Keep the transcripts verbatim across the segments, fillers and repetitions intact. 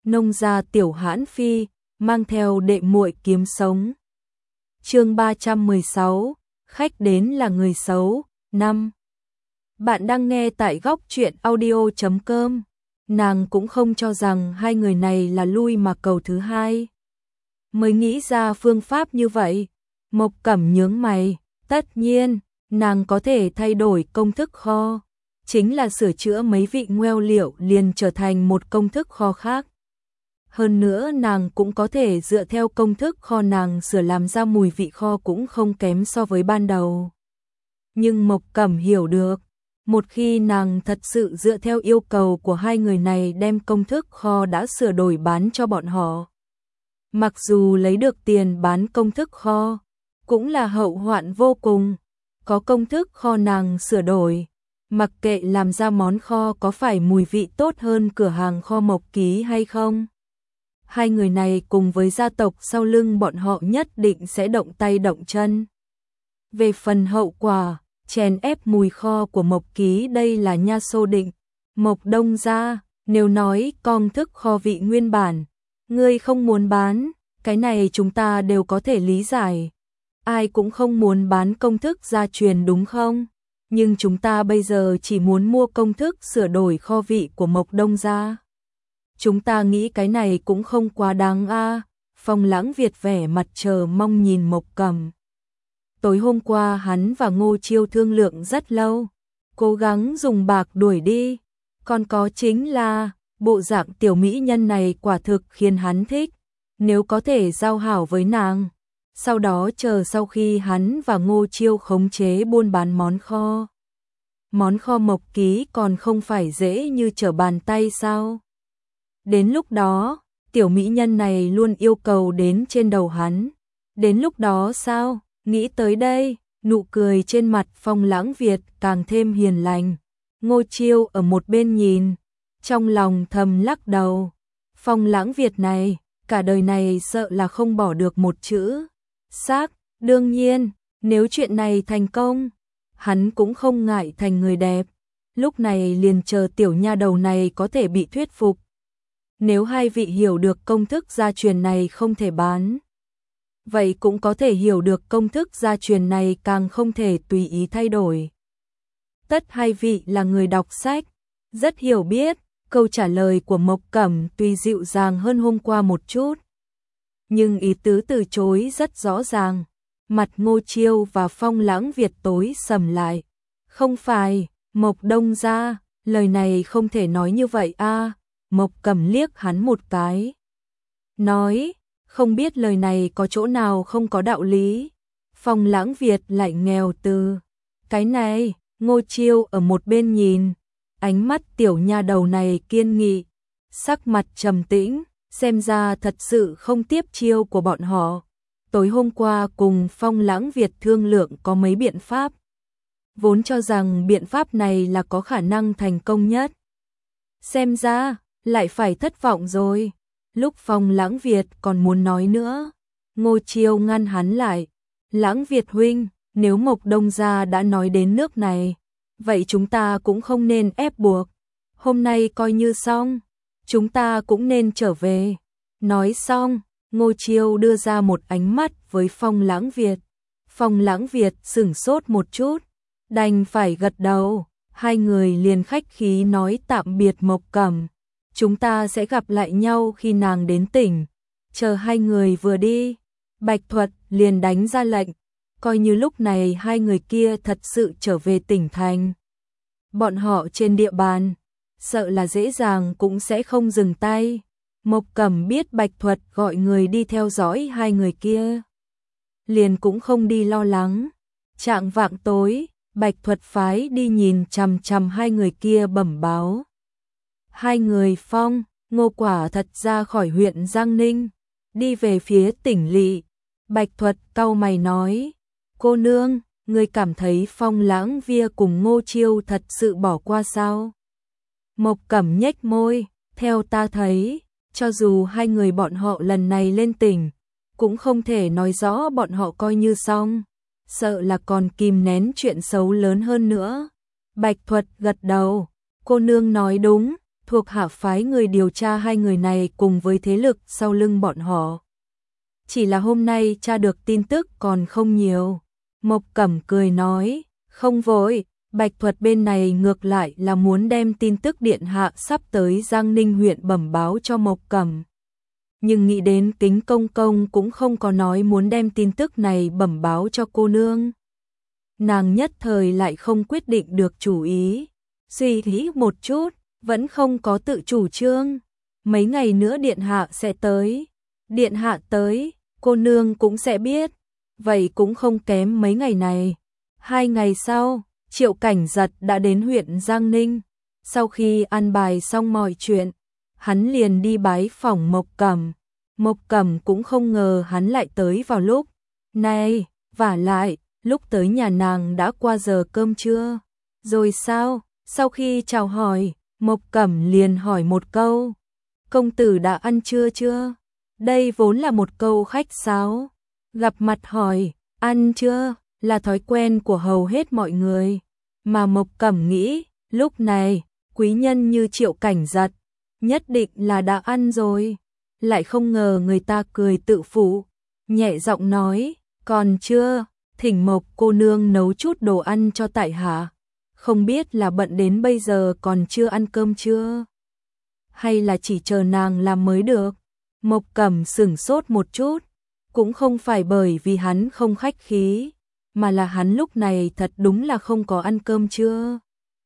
nông gia Tiểu Hãn Phi, mang theo đệ muội kiếm sống. Chương ba trăm mười sáu, khách đến là người xấu, năm. Bạn đang nghe tại góc truyện audio chấm com. Nàng cũng không cho rằng hai người này là lui mà cầu thứ hai. Mới nghĩ ra phương pháp như vậy. Mộc Cẩm nhướng mày, tất nhiên, nàng có thể thay đổi công thức kho. Chính là sửa chữa mấy vị nguyên liệu liền trở thành một công thức kho khác. Hơn nữa nàng cũng có thể dựa theo công thức kho nàng sửa làm ra mùi vị kho cũng không kém so với ban đầu. Nhưng Mộc Cẩm hiểu được, một khi nàng thật sự dựa theo yêu cầu của hai người này đem công thức kho đã sửa đổi bán cho bọn họ. Mặc dù lấy được tiền bán công thức kho, cũng là hậu hoạn vô cùng. Có công thức kho nàng sửa đổi, mặc kệ làm ra món kho có phải mùi vị tốt hơn cửa hàng kho Mộc Ký hay không. Hai người này cùng với gia tộc sau lưng bọn họ nhất định sẽ động tay động chân. Về phần hậu quả, chèn ép mùi kho của Mộc Ký đây là nha xô định. Mộc Đông gia, nếu nói công thức kho vị nguyên bản, ngươi không muốn bán, cái này chúng ta đều có thể lý giải. Ai cũng không muốn bán công thức gia truyền đúng không? Nhưng chúng ta bây giờ chỉ muốn mua công thức sửa đổi kho vị của Mộc Đông gia. Chúng ta nghĩ cái này cũng không quá đáng a. À. Phong Lãng Việt vẻ mặt chờ mong nhìn Mộc Cẩm. Tối hôm qua hắn và Ngô Chiêu thương lượng rất lâu, cố gắng dùng bạc đuổi đi. Còn có chính là, bộ dạng tiểu mỹ nhân này quả thực khiến hắn thích. Nếu có thể giao hảo với nàng, sau đó chờ sau khi hắn và Ngô Chiêu khống chế buôn bán món kho. Món kho Mộc Ký còn không phải dễ như trở bàn tay sao? Đến lúc đó, tiểu mỹ nhân này luôn yêu cầu đến trên đầu hắn. Đến lúc đó sao? Nghĩ tới đây, nụ cười trên mặt Phong Lãng Việt càng thêm hiền lành. Ngô Chiêu ở một bên nhìn, trong lòng thầm lắc đầu. Phong Lãng Việt này, cả đời này sợ là không bỏ được một chữ xác. Đương nhiên, nếu chuyện này thành công, hắn cũng không ngại thành người đẹp. Lúc này liền chờ tiểu nha đầu này có thể bị thuyết phục. Nếu hai vị hiểu được công thức gia truyền này không thể bán, vậy cũng có thể hiểu được công thức gia truyền này càng không thể tùy ý thay đổi. Tất hai vị là người đọc sách, rất hiểu biết, câu trả lời của Mộc Cẩm tuy dịu dàng hơn hôm qua một chút, nhưng ý tứ từ chối rất rõ ràng. Mặt Ngô Chiêu và Phong Lãng Việt tối sầm lại. Không phải, Mộc Đông gia, lời này không thể nói như vậy a. À. Mộc Cẩm liếc hắn một cái, nói, không biết lời này có chỗ nào không có đạo lý. Phong Lãng Việt lại nghèo từ. Cái này, Ngô Chiêu ở một bên nhìn, ánh mắt tiểu nha đầu này kiên nghị, sắc mặt trầm tĩnh, xem ra thật sự không tiếp chiêu của bọn họ. Tối hôm qua cùng Phong Lãng Việt thương lượng có mấy biện pháp, vốn cho rằng biện pháp này là có khả năng thành công nhất. Xem ra, lại phải thất vọng rồi. Lúc Phong Lãng Việt còn muốn nói nữa, Ngô Chiêu ngăn hắn lại. Lãng Việt huynh, nếu Mộc Đông gia đã nói đến nước này, vậy chúng ta cũng không nên ép buộc. Hôm nay coi như xong, chúng ta cũng nên trở về. Nói xong, Ngô Chiêu đưa ra một ánh mắt với Phong Lãng Việt. Phong Lãng Việt sửng sốt một chút, đành phải gật đầu. Hai người liền khách khí nói tạm biệt Mộc Cẩm. Chúng ta sẽ gặp lại nhau khi nàng đến tỉnh. Chờ hai người vừa đi, Bạch Thuật liền đánh ra lệnh, coi như lúc này hai người kia thật sự trở về tỉnh thành. Bọn họ trên địa bàn, sợ là dễ dàng cũng sẽ không dừng tay. Mộc Cẩm biết Bạch Thuật gọi người đi theo dõi hai người kia, liền cũng không đi lo lắng. Chạng vạng tối, Bạch Thuật phái đi nhìn chằm chằm hai người kia bẩm báo. Hai người Phong, Ngô quả thật ra khỏi huyện Giang Ninh, đi về phía tỉnh lỵ. Bạch Thuật cau mày nói, cô nương, ngươi cảm thấy Phong Lãng Via cùng Ngô Chiêu thật sự bỏ qua sao? Mộc Cẩm nhếch môi, theo ta thấy, cho dù hai người bọn họ lần này lên tỉnh, cũng không thể nói rõ bọn họ coi như xong, sợ là còn kìm nén chuyện xấu lớn hơn nữa. Bạch Thuật gật đầu, cô nương nói đúng, thuộc hạ phái người điều tra hai người này cùng với thế lực sau lưng bọn họ. Chỉ là hôm nay tra được tin tức còn không nhiều. Mộc Cẩm cười nói, không vội, Bạch Thuật bên này ngược lại là muốn đem tin tức điện hạ sắp tới Giang Ninh huyện bẩm báo cho Mộc Cẩm. Nhưng nghĩ đến Kính công công cũng không có nói muốn đem tin tức này bẩm báo cho cô nương. Nàng nhất thời lại không quyết định được chủ ý, suy nghĩ một chút, vẫn không có tự chủ trương. Mấy ngày nữa điện hạ sẽ tới, điện hạ tới, cô nương cũng sẽ biết, vậy cũng không kém mấy ngày này. Hai ngày sau, Triệu Cảnh Giật đã đến huyện Giang Ninh. Sau khi an bài xong mọi chuyện, hắn liền đi bái phỏng Mộc Cẩm. Mộc Cẩm cũng không ngờ hắn lại tới vào lúc này, vả lại, lúc tới nhà nàng đã qua giờ cơm trưa. Rồi sao? Sau khi chào hỏi, Mộc Cẩm liền hỏi một câu, công tử đã ăn trưa chưa? Đây vốn là một câu khách sáo, gặp mặt hỏi, ăn chưa, là thói quen của hầu hết mọi người. Mà Mộc Cẩm nghĩ, lúc này, quý nhân như Triệu Cảnh Giật, nhất định là đã ăn rồi. Lại không ngờ người ta cười tự phụ, nhẹ giọng nói, còn chưa, thỉnh Mộc cô nương nấu chút đồ ăn cho tại hạ. Không biết là bận đến bây giờ còn chưa ăn cơm chưa? Hay là chỉ chờ nàng làm mới được? Mộc Cẩm sửng sốt một chút, cũng không phải bởi vì hắn không khách khí, mà là hắn lúc này thật đúng là không có ăn cơm trưa.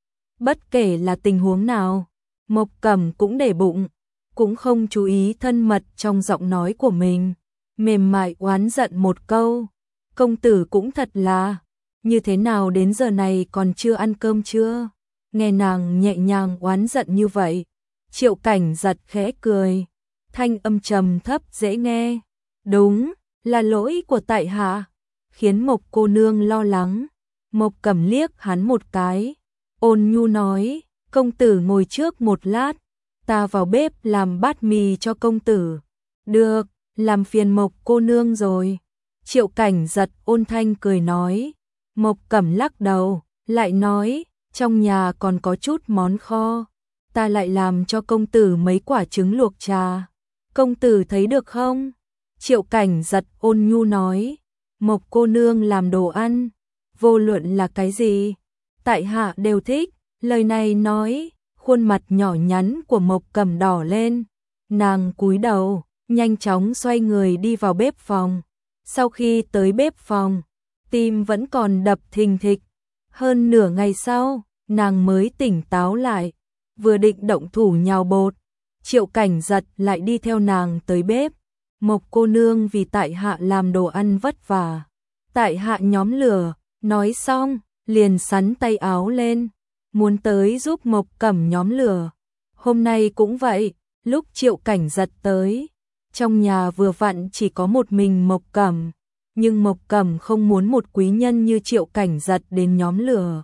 Bất kể là tình huống nào, Mộc Cẩm cũng để bụng, cũng không chú ý thân mật trong giọng nói của mình, mềm mại oán giận một câu, công tử cũng thật là, như thế nào đến giờ này còn chưa ăn cơm chưa? Nghe nàng nhẹ nhàng oán giận như vậy, Triệu Cảnh Giật khẽ cười, thanh âm trầm thấp dễ nghe, đúng, là lỗi của tại hạ, khiến Mộc cô nương lo lắng. Mộc Cẩm liếc hắn một cái, ôn nhu nói, công tử ngồi trước một lát, ta vào bếp làm bát mì cho công tử. Được, làm phiền Mộc cô nương rồi. Triệu Cảnh Giật ôn thanh cười nói. Mộc Cẩm lắc đầu, lại nói, trong nhà còn có chút món kho, ta lại làm cho công tử mấy quả trứng luộc trà. Công tử thấy được không? Triệu Cảnh Giật ôn nhu nói, Mộc cô nương làm đồ ăn, vô luận là cái gì, tại hạ đều thích. Lời này nói, khuôn mặt nhỏ nhắn của Mộc Cẩm đỏ lên, nàng cúi đầu, nhanh chóng xoay người đi vào bếp phòng. Sau khi tới bếp phòng, tim vẫn còn đập thình thịch. Hơn nửa ngày sau, nàng mới tỉnh táo lại, vừa định động thủ nhào bột, Triệu Cảnh Giật lại đi theo nàng tới bếp. Mộc cô nương vì tại hạ làm đồ ăn vất vả, tại hạ nhóm lửa. Nói xong, liền sắn tay áo lên, muốn tới giúp Mộc Cẩm nhóm lửa. Hôm nay cũng vậy, lúc Triệu Cảnh Giật tới, trong nhà vừa vặn chỉ có một mình Mộc Cẩm, nhưng Mộc Cẩm không muốn một quý nhân như Triệu Cảnh Giật đến nhóm lửa.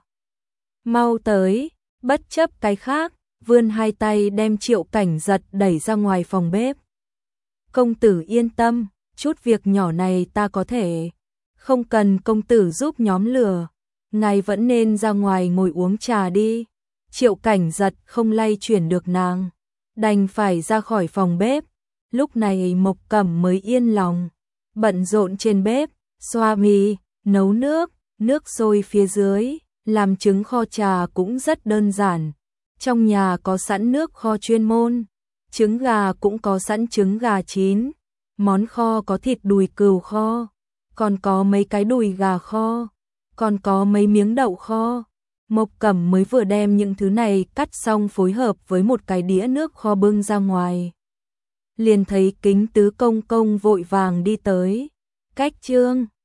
Mau tới, bất chấp cái khác, vươn hai tay đem Triệu Cảnh Giật đẩy ra ngoài phòng bếp. Công tử yên tâm, chút việc nhỏ này ta có thể, không cần công tử giúp nhóm lửa, ngài vẫn nên ra ngoài ngồi uống trà đi. Triệu Cảnh Giật không lay chuyển được nàng, đành phải ra khỏi phòng bếp. Lúc này Mộc Cẩm mới yên lòng, bận rộn trên bếp, xoa mì, nấu nước, nước sôi phía dưới, làm trứng kho trà cũng rất đơn giản. Trong nhà có sẵn nước kho chuyên môn, trứng gà cũng có sẵn trứng gà chín, món kho có thịt đùi cừu kho, còn có mấy cái đùi gà kho, còn có mấy miếng đậu kho. Mộc Cẩm mới vừa đem những thứ này cắt xong phối hợp với một cái đĩa nước kho bưng ra ngoài. Liền thấy Kính tứ công công vội vàng đi tới. Cách Trương